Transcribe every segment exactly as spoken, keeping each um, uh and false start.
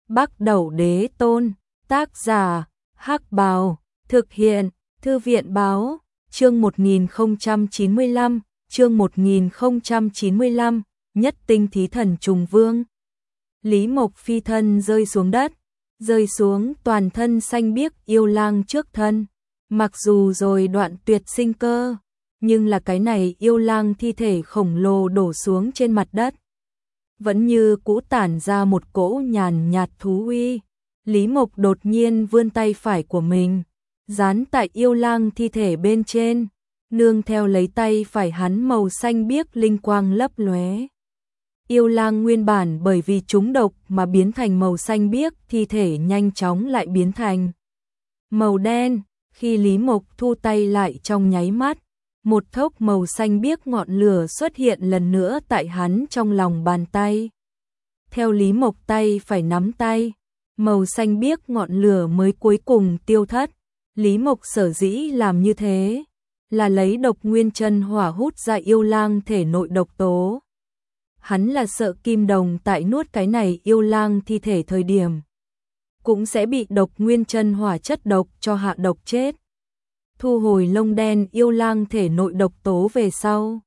Bắc Đẩu Đế Tôn, tác giả, Hắc Bào, thực hiện, Thư viện báo, chương một nghìn không trăm chín mươi lăm, chương một nghìn không trăm chín mươi lăm, nhất tinh thí thần trùng vương. Lý Mộc phi thân rơi xuống đất, rơi xuống toàn thân xanh biếc yêu lang trước thân. Mặc dù rồi đoạn tuyệt sinh cơ, nhưng là cái này yêu lang thi thể khổng lồ đổ xuống trên mặt đất, vẫn như cũ tản ra một cỗ nhàn nhạt thú uy. Lý Mộc đột nhiên vươn tay phải của mình, dán tại yêu lang thi thể bên trên, nương theo lấy tay phải hắn màu xanh biếc linh quang lấp lóe. Yêu lang nguyên bản bởi vì trúng độc mà biến thành màu xanh biếc, thi thể nhanh chóng lại biến thành màu đen. Khi Lý Mộc thu tay lại trong nháy mắt, một thốc màu xanh biếc ngọn lửa xuất hiện lần nữa tại hắn trong lòng bàn tay. Theo Lý Mộc tay phải nắm tay, màu xanh biếc ngọn lửa mới cuối cùng tiêu thất. Lý Mộc sở dĩ làm như thế, là lấy độc nguyên chân hỏa hút ra yêu lang thể nội độc tố. Hắn là sợ Kim Đồng tại nuốt cái này yêu lang thi thể thời điểm, cũng sẽ bị độc nguyên chân hỏa chất độc cho hạ độc chết. Thu hồi lông đen yêu lang thể nội độc tố về sau,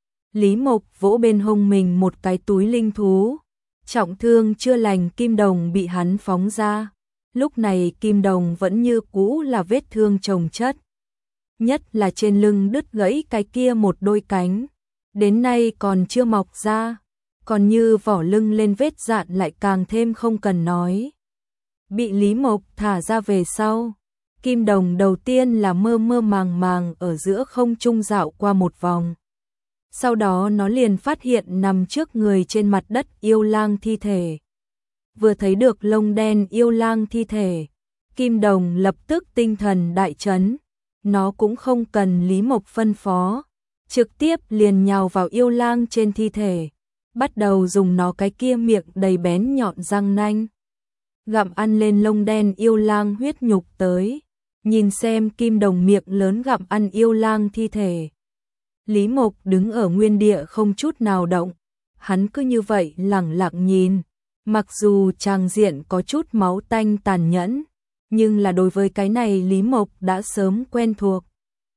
Lý Mộc vỗ bên hông mình một cái túi linh thú. Trọng thương chưa lành Kim Đồng bị hắn phóng ra. Lúc này Kim Đồng vẫn như cũ là vết thương chồng chất. Nhất là trên lưng đứt gãy cái kia một đôi cánh, đến nay còn chưa mọc ra, còn như vỏ lưng lên vết dạn lại càng thêm không cần nói. Bị Lý Mộc thả ra về sau, Kim Đồng đầu tiên là mơ mơ màng màng ở giữa không trung dạo qua một vòng. Sau đó nó liền phát hiện nằm trước người trên mặt đất yêu lang thi thể. Vừa thấy được lông đen yêu lang thi thể, Kim Đồng lập tức tinh thần đại chấn. Nó cũng không cần Lý Mộc phân phó, trực tiếp liền nhào vào yêu lang trên thi thể, bắt đầu dùng nó cái kia miệng đầy bén nhọn răng nanh gặm ăn lên lông đen yêu lang huyết nhục tới. Nhìn xem Kim Đồng miệng lớn gặm ăn yêu lang thi thể, Lý Mộc đứng ở nguyên địa không chút nào động. Hắn cứ như vậy lẳng lặng nhìn. Mặc dù tràng diện có chút máu tanh tàn nhẫn, nhưng là đối với cái này Lý Mộc đã sớm quen thuộc.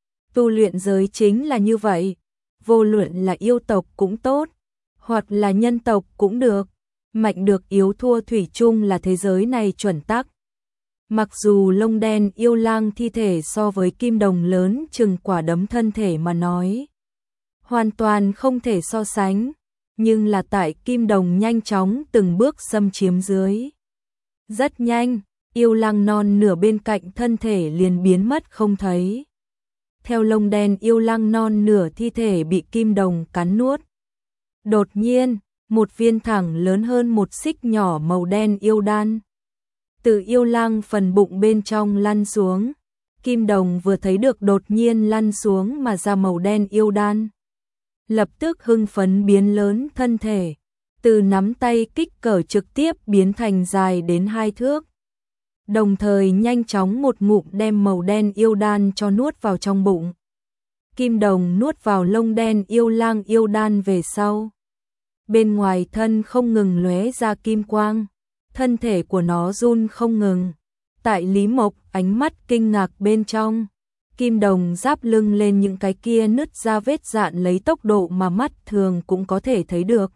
Tu luyện giới chính là như vậy, vô luận là yêu tộc cũng tốt, hoặc là nhân tộc cũng được, mạnh được yếu thua thủy chung là thế giới này chuẩn tắc. Mặc dù lông đen yêu lang thi thể so với Kim Đồng lớn chừng quả đấm thân thể mà nói, hoàn toàn không thể so sánh, nhưng là tại Kim Đồng nhanh chóng từng bước xâm chiếm dưới. Rất nhanh, yêu lang non nửa bên cạnh thân thể liền biến mất không thấy. Theo lông đen yêu lang non nửa thi thể bị Kim Đồng cắn nuốt. Đột nhiên, một viên thẳng lớn hơn một xích nhỏ màu đen yêu đan từ yêu lang phần bụng bên trong lăn xuống. Kim Đồng vừa thấy được đột nhiên lăn xuống mà ra màu đen yêu đan, lập tức hưng phấn biến lớn thân thể, từ nắm tay kích cỡ trực tiếp biến thành dài đến hai thước. Đồng thời nhanh chóng một ngụm đem màu đen yêu đan cho nuốt vào trong bụng. Kim Đồng nuốt vào lông đen yêu lang yêu đan về sau, bên ngoài thân không ngừng lóe ra kim quang, thân thể của nó run không ngừng. Tại Lý Mộc ánh mắt kinh ngạc bên trong, Kim Đồng giáp lưng lên những cái kia nứt ra vết dạn lấy tốc độ mà mắt thường cũng có thể thấy được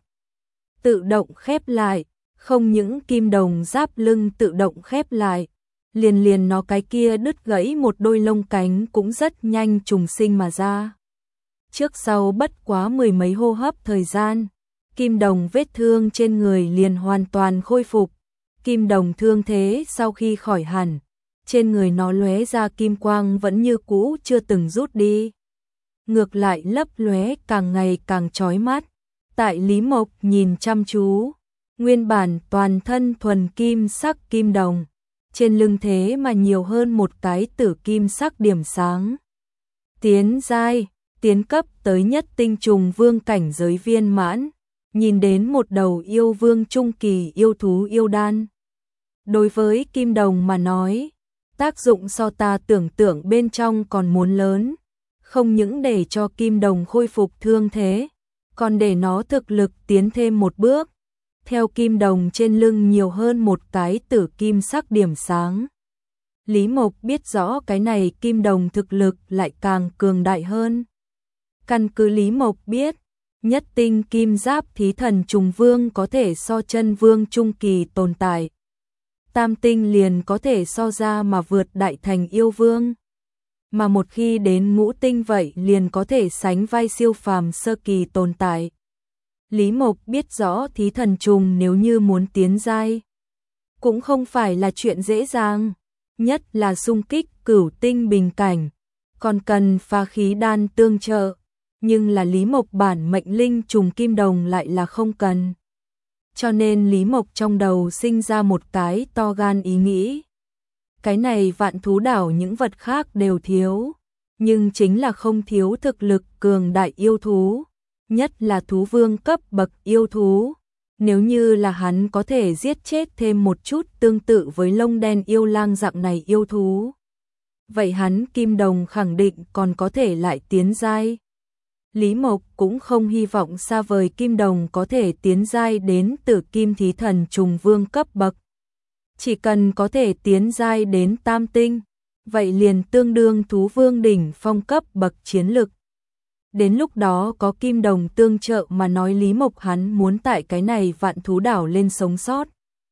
tự động khép lại. Không những Kim Đồng giáp lưng tự động khép lại, liền liền nó cái kia đứt gãy một đôi lông cánh cũng rất nhanh trùng sinh mà ra. Trước sau bất quá mười mấy hô hấp thời gian, Kim Đồng vết thương trên người liền hoàn toàn khôi phục. Kim Đồng thương thế sau khi khỏi hẳn, trên người nó lóe ra kim quang vẫn như cũ chưa từng rút đi, ngược lại lấp lóe càng ngày càng chói mắt. Tại Lý Mộc nhìn chăm chú, nguyên bản toàn thân thuần kim sắc Kim Đồng, trên lưng thế mà nhiều hơn một cái tử kim sắc điểm sáng. Tiến giai, tiến cấp tới nhất tinh trùng vương cảnh giới viên mãn, nhìn đến một đầu yêu vương trung kỳ yêu thú yêu đan. Đối với Kim Đồng mà nói, tác dụng so ta tưởng tượng bên trong còn muốn lớn, không những để cho Kim Đồng khôi phục thương thế, còn để nó thực lực tiến thêm một bước. theo kim đồng trên lưng nhiều hơn một cái tử kim sắc điểm sáng. Lý Mộc biết rõ cái này kim đồng thực lực lại càng cường đại hơn. Căn cứ Lý Mộc biết, nhất tinh kim giáp thí thần trùng vương có thể so chân vương trung kỳ tồn tại. Tam tinh liền có thể so ra mà vượt đại thành yêu vương. Mà một khi đến ngũ tinh vậy liền có thể sánh vai siêu phàm sơ kỳ tồn tại. Lý Mộc biết rõ thí thần trùng nếu như muốn tiến giai, cũng không phải là chuyện dễ dàng, nhất là xung kích cửu tinh bình cảnh, còn cần phá khí đan tương trợ, nhưng là Lý Mộc bản mệnh linh trùng kim đồng lại là không cần. Cho nên Lý Mộc trong đầu sinh ra một cái to gan ý nghĩ. Cái này vạn thú đảo những vật khác đều thiếu, nhưng chính là không thiếu thực lực cường đại yêu thú, nhất là thú vương cấp bậc yêu thú. Nếu như là hắn có thể giết chết thêm một chút tương tự với lông đen yêu lang dạng này yêu thú, vậy hắn kim đồng khẳng định còn có thể lại tiến giai. Lý Mộc cũng không hy vọng xa vời kim đồng có thể tiến giai đến tử kim thí thần trùng vương cấp bậc. Chỉ cần có thể tiến giai đến tam tinh, vậy liền tương đương thú vương đỉnh phong cấp bậc chiến lực. Đến lúc đó có kim đồng tương trợ mà nói Lý Mộc hắn muốn tại cái này vạn thú đảo lên sống sót.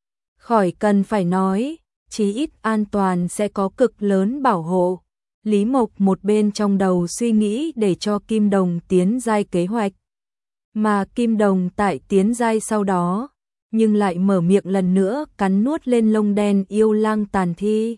Khỏi cần phải nói, chí ít an toàn sẽ có cực lớn bảo hộ. Lý Mộc một bên trong đầu suy nghĩ để cho kim đồng tiến giai kế hoạch. Mà kim đồng tại tiến giai sau đó, nhưng lại mở miệng lần nữa cắn nuốt lên lông đen yêu lang tàn thi.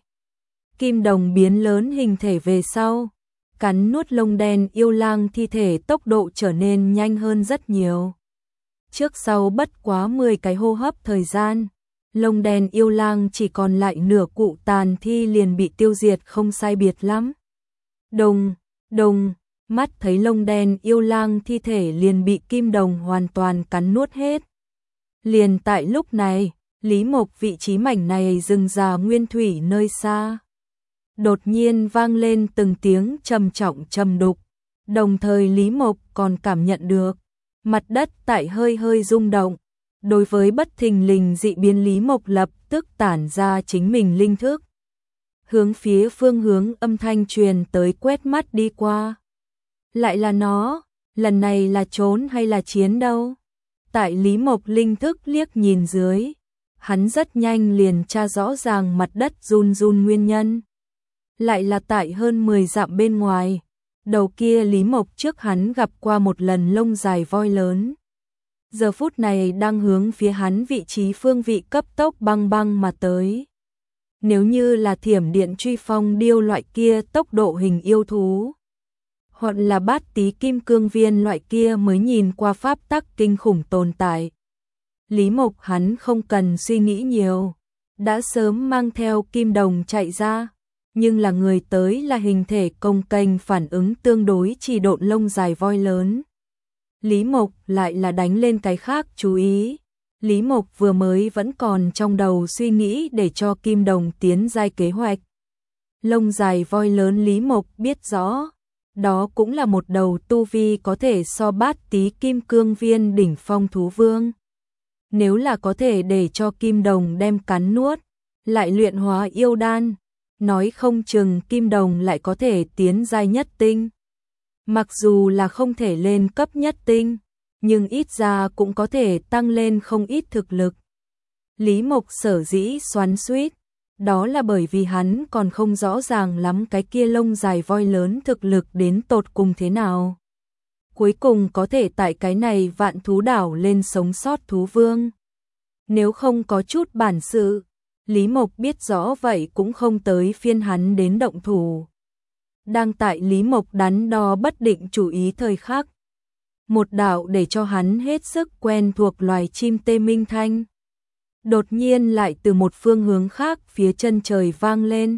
Kim đồng biến lớn hình thể về sau, cắn nuốt lông đen yêu lang thi thể tốc độ trở nên nhanh hơn rất nhiều. Trước sau bất quá mười cái hô hấp thời gian, lông đen yêu lang chỉ còn lại nửa cụ tàn thi liền bị tiêu diệt không sai biệt lắm. Đồng, đồng, mắt thấy lông đen yêu lang thi thể liền bị kim đồng hoàn toàn cắn nuốt hết. Liền tại lúc này, Lý Mộc vị trí mảnh này rừng già nguyên thủy nơi xa. Đột nhiên vang lên từng tiếng trầm trọng trầm đục, đồng thời Lý Mộc còn cảm nhận được mặt đất tại hơi hơi rung động. Đối với bất thình lình dị biến Lý Mộc lập tức tản ra chính mình linh thức. Hướng phía phương hướng âm thanh truyền tới quét mắt đi qua. Lại là nó, lần này là trốn hay là chiến đâu? Tại Lý Mộc linh thức liếc nhìn dưới, hắn rất nhanh liền tra rõ ràng mặt đất run run nguyên nhân. Lại là tại hơn mười dặm bên ngoài, đầu kia Lý Mộc trước hắn gặp qua một lần lông dài voi lớn. Giờ phút này đang hướng phía hắn vị trí phương vị cấp tốc băng băng mà tới. Nếu như là thiểm điện truy phong điêu loại kia tốc độ hình yêu thú, hoặc là bát tí kim cương viên loại kia mới nhìn qua pháp tắc kinh khủng tồn tại, Lý Mộc hắn không cần suy nghĩ nhiều, đã sớm mang theo kim đồng chạy ra. Nhưng là người tới là hình thể cồng kềnh phản ứng tương đối chỉ độn lông dài voi lớn. Lý Mộc lại là đánh lên cái khác chú ý. Lý Mộc vừa mới vẫn còn trong đầu suy nghĩ để cho kim đồng tiến giai kế hoạch. Lông dài voi lớn Lý Mộc biết rõ, đó cũng là một đầu tu vi có thể so bát tí kim cương viên đỉnh phong thú vương. Nếu là có thể để cho kim đồng đem cắn nuốt, lại luyện hóa yêu đan, nói không chừng kim đồng lại có thể tiến giai nhất tinh. Mặc dù là không thể lên cấp nhất tinh, nhưng ít ra cũng có thể tăng lên không ít thực lực. Lý Mộc sở dĩ xoắn xuýt, đó là bởi vì hắn còn không rõ ràng lắm cái kia lông dài voi lớn thực lực đến tột cùng thế nào. Cuối cùng có thể tại cái này vạn thú đảo lên sống sót thú vương. Nếu không có chút bản sự, Lý Mộc biết rõ vậy cũng không tới phiên hắn đến động thủ. Đang tại Lý Mộc đắn đo bất định chủ ý thời khắc, một đạo để cho hắn hết sức quen thuộc loài chim tê minh thanh, đột nhiên lại từ một phương hướng khác phía chân trời vang lên.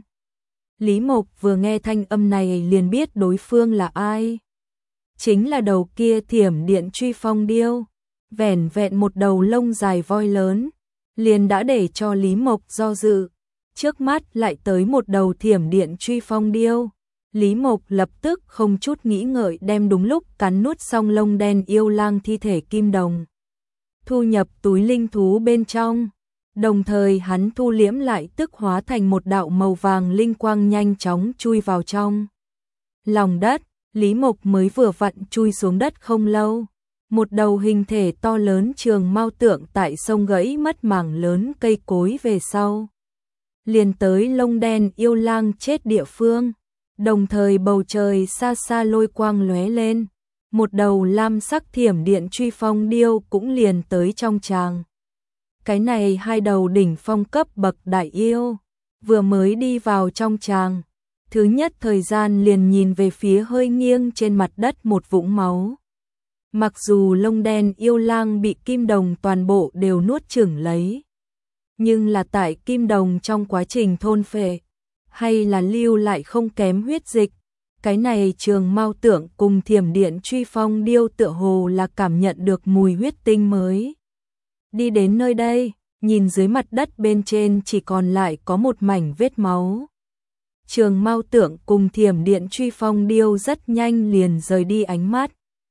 Lý Mộc vừa nghe thanh âm này liền biết đối phương là ai. Chính là đầu kia thiểm điện truy phong điêu, vẻn vẹn một đầu lông dài voi lớn, liền đã để cho Lý Mộc do dự. Trước mắt lại tới một đầu thiểm điện truy phong điêu. Lý Mộc lập tức không chút nghĩ ngợi đem đúng lúc cắn nuốt xong lông đen yêu lang thi thể kim đồng. thu nhập túi linh thú bên trong. Đồng thời hắn thu liễm lại tức hóa thành một đạo màu vàng linh quang nhanh chóng chui vào trong lòng đất. Lý Mộc mới vừa vặn chui xuống đất không lâu, một đầu hình thể to lớn trường mao tượng tại sông gãy mất mảng lớn cây cối về sau, liền tới lông đen yêu lang chết địa phương. Đồng thời bầu trời xa xa lôi quang lóe lên, một đầu lam sắc thiểm điện truy phong điêu cũng liền tới trong tràng. Cái này hai đầu đỉnh phong cấp bậc đại yêu, vừa mới đi vào trong tràng, thứ nhất thời gian liền nhìn về phía hơi nghiêng trên mặt đất một vũng máu. Mặc dù lông đen yêu lang bị kim đồng toàn bộ đều nuốt chửng lấy, nhưng là tại kim đồng trong quá trình thôn phệ, hay là lưu lại không kém huyết dịch. Cái này trường mao tượng cùng thiểm điện truy phong điêu tựa hồ là cảm nhận được mùi huyết tinh mới đi đến nơi đây, nhìn dưới mặt đất bên trên chỉ còn lại có một mảnh vết máu. Trường mao tượng cùng thiểm điện truy phong điêu rất nhanh liền rời đi ánh mắt,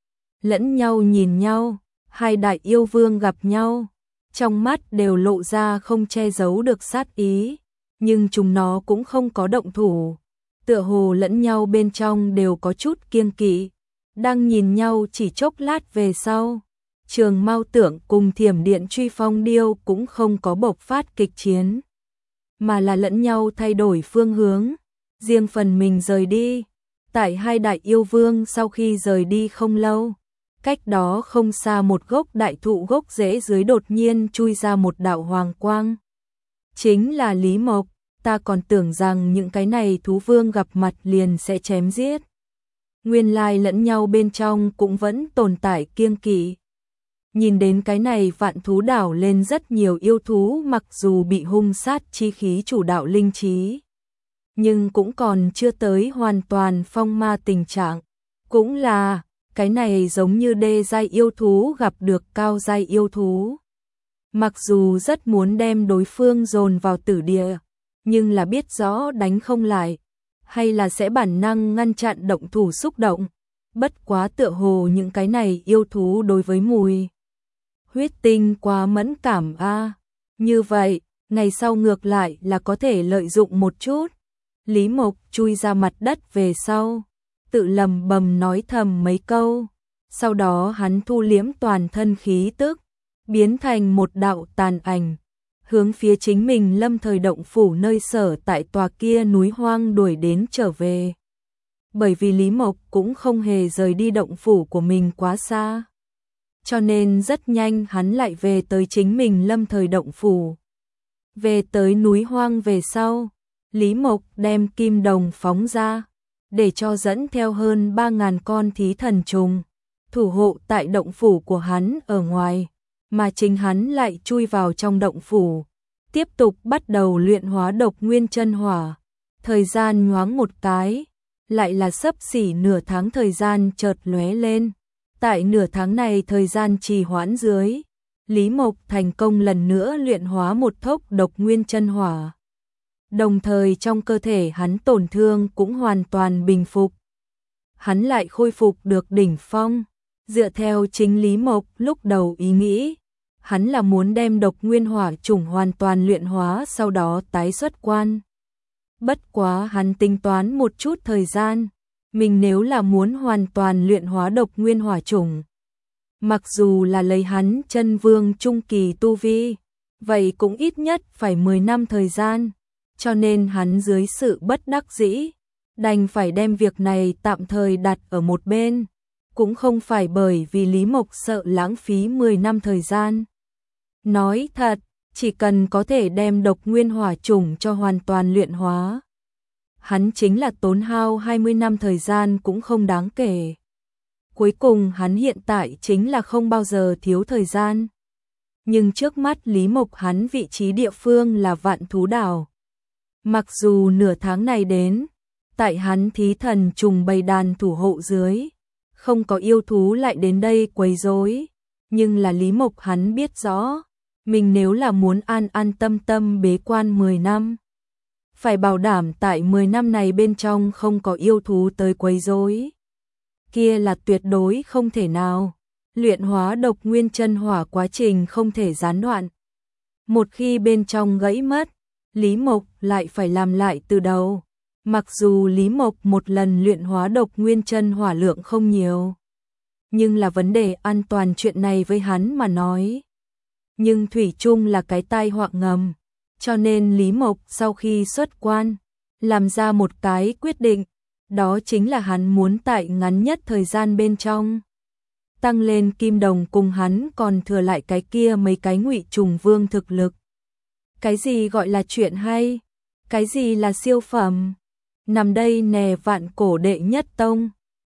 lẫn nhau nhìn nhau. Hai đại yêu vương gặp nhau, trong mắt đều lộ ra không che giấu được sát ý, nhưng chúng nó cũng không có động thủ, tựa hồ lẫn nhau bên trong đều có chút kiêng kỵ. Đang nhìn nhau chỉ chốc lát về sau, trường mao tượng cùng thiểm điện truy phong điêu cũng không có bộc phát kịch chiến, mà là lẫn nhau thay đổi phương hướng, riêng phần mình rời đi. Tại hai đại yêu vương sau khi rời đi không lâu, cách đó không xa một gốc đại thụ gốc rễ dưới đột nhiên chui ra một đạo hoàng quang. Chính là Lý Mộc, ta còn tưởng rằng những cái này thú vương gặp mặt liền sẽ chém giết. Nguyên lai lẫn nhau bên trong cũng vẫn tồn tại kiêng kỵ. Nhìn đến cái này vạn thú đảo lên rất nhiều yêu thú, mặc dù bị hung sát chi khí chủ đạo linh trí, nhưng cũng còn chưa tới hoàn toàn phong ma tình trạng. Cũng là, cái này giống như đê giai yêu thú gặp được cao giai yêu thú. Mặc dù rất muốn đem đối phương dồn vào tử địa, nhưng là biết rõ đánh không lại, hay là sẽ bản năng ngăn chặn động thủ xúc động. Bất quá tựa hồ những cái này yêu thú đối với mùi huyết tinh quá mẫn cảm a. À. Như vậy, ngày sau ngược lại là có thể lợi dụng một chút. Lý Mộc chui ra mặt đất về sau, tự lầm bầm nói thầm mấy câu, sau đó hắn thu liễm toàn thân khí tức, biến thành một đạo tàn ảnh, hướng phía chính mình lâm thời động phủ nơi sở tại tòa kia núi hoang đuổi đến trở về. Bởi vì Lý Mộc cũng không hề rời đi động phủ của mình quá xa, cho nên rất nhanh hắn lại về tới chính mình lâm thời động phủ. Về tới núi hoang về sau, Lý Mộc đem kim đồng phóng ra, để cho dẫn theo hơn ba ngàn con thí thần trùng, thủ hộ tại động phủ của hắn ở ngoài, mà chính hắn lại chui vào trong động phủ, tiếp tục bắt đầu luyện hóa độc nguyên chân hỏa. Thời gian nhoáng một cái, lại là xấp xỉ nửa tháng thời gian chợt lóe lên. Tại nửa tháng này thời gian trì hoãn dưới, Lý Mộc thành công lần nữa luyện hóa một thốc độc nguyên chân hỏa. Đồng thời trong cơ thể hắn tổn thương cũng hoàn toàn bình phục. Hắn lại khôi phục được đỉnh phong. Dựa theo chính Lý Mộc lúc đầu ý nghĩ, hắn là muốn đem độc nguyên hỏa chủng hoàn toàn luyện hóa sau đó tái xuất quan. Bất quá hắn tính toán một chút thời gian, mình nếu là muốn hoàn toàn luyện hóa độc nguyên hỏa chủng, mặc dù là lấy hắn chân vương trung kỳ tu vi, vậy cũng ít nhất phải mười năm thời gian, cho nên hắn dưới sự bất đắc dĩ, đành phải đem việc này tạm thời đặt ở một bên, cũng không phải bởi vì Lý Mộc sợ lãng phí mười năm thời gian. Nói thật, chỉ cần có thể đem độc nguyên hỏa chủng cho hoàn toàn luyện hóa, hắn chính là tốn hao hai mươi năm thời gian cũng không đáng kể. Cuối cùng hắn hiện tại chính là không bao giờ thiếu thời gian. Nhưng trước mắt Lý Mộc hắn vị trí địa phương là vạn thú đảo. Mặc dù nửa tháng này đến, tại hắn thí thần trùng bầy đàn thủ hộ dưới, không có yêu thú lại đến đây quấy rối, nhưng là Lý Mộc hắn biết rõ, mình nếu là muốn an an tâm tâm bế quan mười năm, phải bảo đảm tại mười năm này bên trong không có yêu thú tới quấy rối. Kia là tuyệt đối không thể nào. luyện hóa độc nguyên chân hỏa quá trình không thể gián đoạn. Một khi bên trong gãy mất, Lý Mộc lại phải làm lại từ đầu. Mặc dù Lý Mộc một lần luyện hóa độc nguyên chân hỏa lượng không nhiều, nhưng là vấn đề an toàn chuyện này với hắn mà nói. Nhưng thủy chung là cái tai họa ngầm, cho nên Lý Mộc sau khi xuất quan, làm ra một cái quyết định, đó chính là hắn muốn tại ngắn nhất thời gian bên trong tăng lên kim đồng cùng hắn còn thừa lại cái kia mấy cái ngụy trùng vương thực lực. Cái gì gọi là chuyện hay? Cái gì là siêu phẩm? Nằm đây nè vạn cổ đệ nhất tông.